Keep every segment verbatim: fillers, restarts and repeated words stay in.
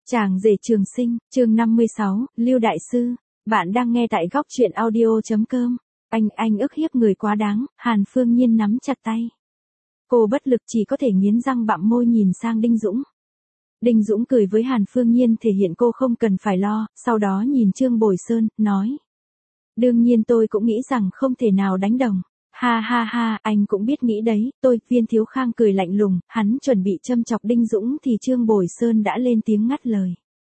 Chàng rể trường sinh, chương năm mươi sáu, Lưu Đại Sư. Bạn đang nghe tại góc truyện audio.com. Anh, anh ức hiếp người quá đáng, Hàn Phương Nhiên nắm chặt tay. Cô bất lực chỉ có thể nghiến răng bặm môi nhìn sang Đinh Dũng. Đinh Dũng cười với Hàn Phương Nhiên thể hiện cô không cần phải lo, sau đó nhìn Trương Bồi Sơn, nói. Đương nhiên tôi cũng nghĩ rằng không thể nào đánh đồng. Ha ha ha, anh cũng biết nghĩ đấy, tôi, Viên Thiếu Khang cười lạnh lùng, hắn chuẩn bị châm chọc Đinh Dũng thì Trương Bồi Sơn đã lên tiếng ngắt lời.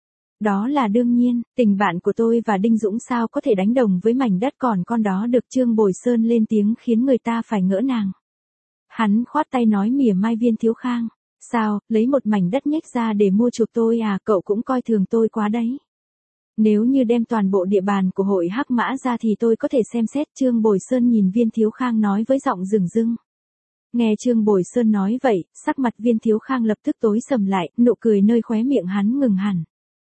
Đó là đương nhiên, tình bạn của tôi và Đinh Dũng sao có thể đánh đồng với mảnh đất còn con đó được. Trương Bồi Sơn lên tiếng khiến người ta phải ngỡ ngàng. Hắn khoát tay nói mỉa mai Viên Thiếu Khang, sao, lấy một mảnh đất nhếch ra để mua chuộc tôi à, cậu cũng coi thường tôi quá đấy. Nếu như đem toàn bộ địa bàn của hội Hắc Mã ra thì tôi có thể xem xét. Trương Bồi Sơn nhìn Viên Thiếu Khang nói với giọng rừng rưng. Nghe Trương Bồi Sơn nói vậy, sắc mặt Viên Thiếu Khang lập tức tối sầm lại, nụ cười nơi khóe miệng hắn ngừng hẳn.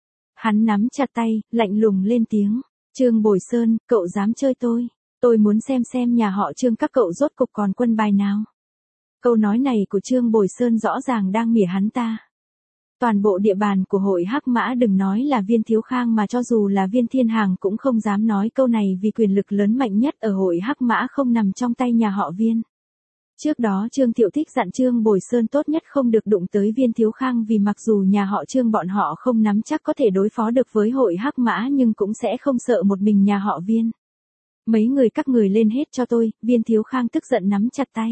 Hắn nắm chặt tay, lạnh lùng lên tiếng. Trương Bồi Sơn, cậu dám chơi tôi. Tôi muốn xem xem nhà họ Trương các cậu rốt cục còn quân bài nào. Câu nói này của Trương Bồi Sơn rõ ràng đang mỉa hắn ta. Toàn bộ địa bàn của hội Hắc Mã đừng nói là Viên Thiếu Khang mà cho dù là Viên Thiên Hàng cũng không dám nói câu này vì quyền lực lớn mạnh nhất ở hội Hắc Mã không nằm trong tay nhà họ Viên. Trước đó Trương Thiệu Thích dặn Trương Bồi Sơn tốt nhất không được đụng tới Viên Thiếu Khang vì mặc dù nhà họ Trương bọn họ không nắm chắc có thể đối phó được với hội Hắc Mã nhưng cũng sẽ không sợ một mình nhà họ Viên. Mấy người các người lên hết cho tôi. Viên Thiếu Khang tức giận nắm chặt tay.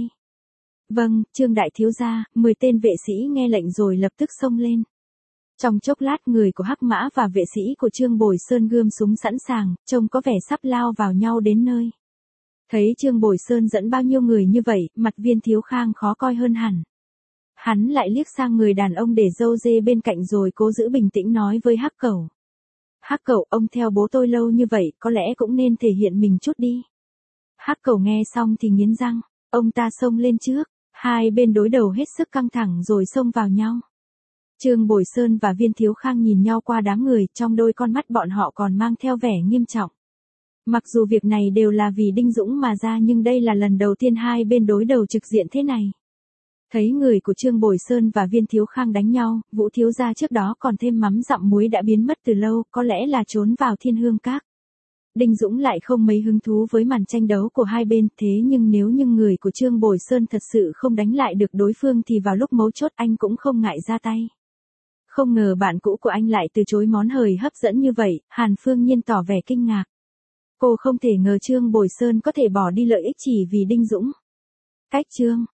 Vâng, Trương Đại Thiếu Gia. Mười tên vệ sĩ nghe lệnh rồi lập tức xông lên. Trong chốc lát người của Hắc Mã và vệ sĩ của Trương Bồi Sơn gươm súng sẵn sàng, trông có vẻ sắp lao vào nhau đến nơi. Thấy Trương Bồi Sơn dẫn bao nhiêu người như vậy, mặt Viên Thiếu Khang khó coi hơn hẳn. Hắn lại liếc sang người đàn ông để râu dê bên cạnh rồi cố giữ bình tĩnh nói với Hắc Cẩu. Hắc Cẩu, ông theo bố tôi lâu như vậy, có lẽ cũng nên thể hiện mình chút đi. Hắc Cẩu nghe xong thì nghiến răng, ông ta xông lên trước, hai bên đối đầu hết sức căng thẳng rồi xông vào nhau. Trương Bồi Sơn và Viên Thiếu Khang nhìn nhau qua đám người, trong đôi con mắt bọn họ còn mang theo vẻ nghiêm trọng. Mặc dù việc này đều là vì Đinh Dũng mà ra nhưng đây là lần đầu tiên hai bên đối đầu trực diện thế này. Thấy người của Trương Bồi Sơn và Viên Thiếu Khang đánh nhau, Vũ Thiếu Gia trước đó còn thêm mắm dặm muối đã biến mất từ lâu, có lẽ là trốn vào Thiên Hương Các. Đinh Dũng lại không mấy hứng thú với màn tranh đấu của hai bên, thế nhưng nếu như người của Trương Bồi Sơn thật sự không đánh lại được đối phương thì vào lúc mấu chốt anh cũng không ngại ra tay. Không ngờ bạn cũ của anh lại từ chối món hời hấp dẫn như vậy, Hàn Phương Nhiên tỏ vẻ kinh ngạc. Cô không thể ngờ Trương Bồi Sơn có thể bỏ đi lợi ích chỉ vì Đinh Dũng. Cách Trương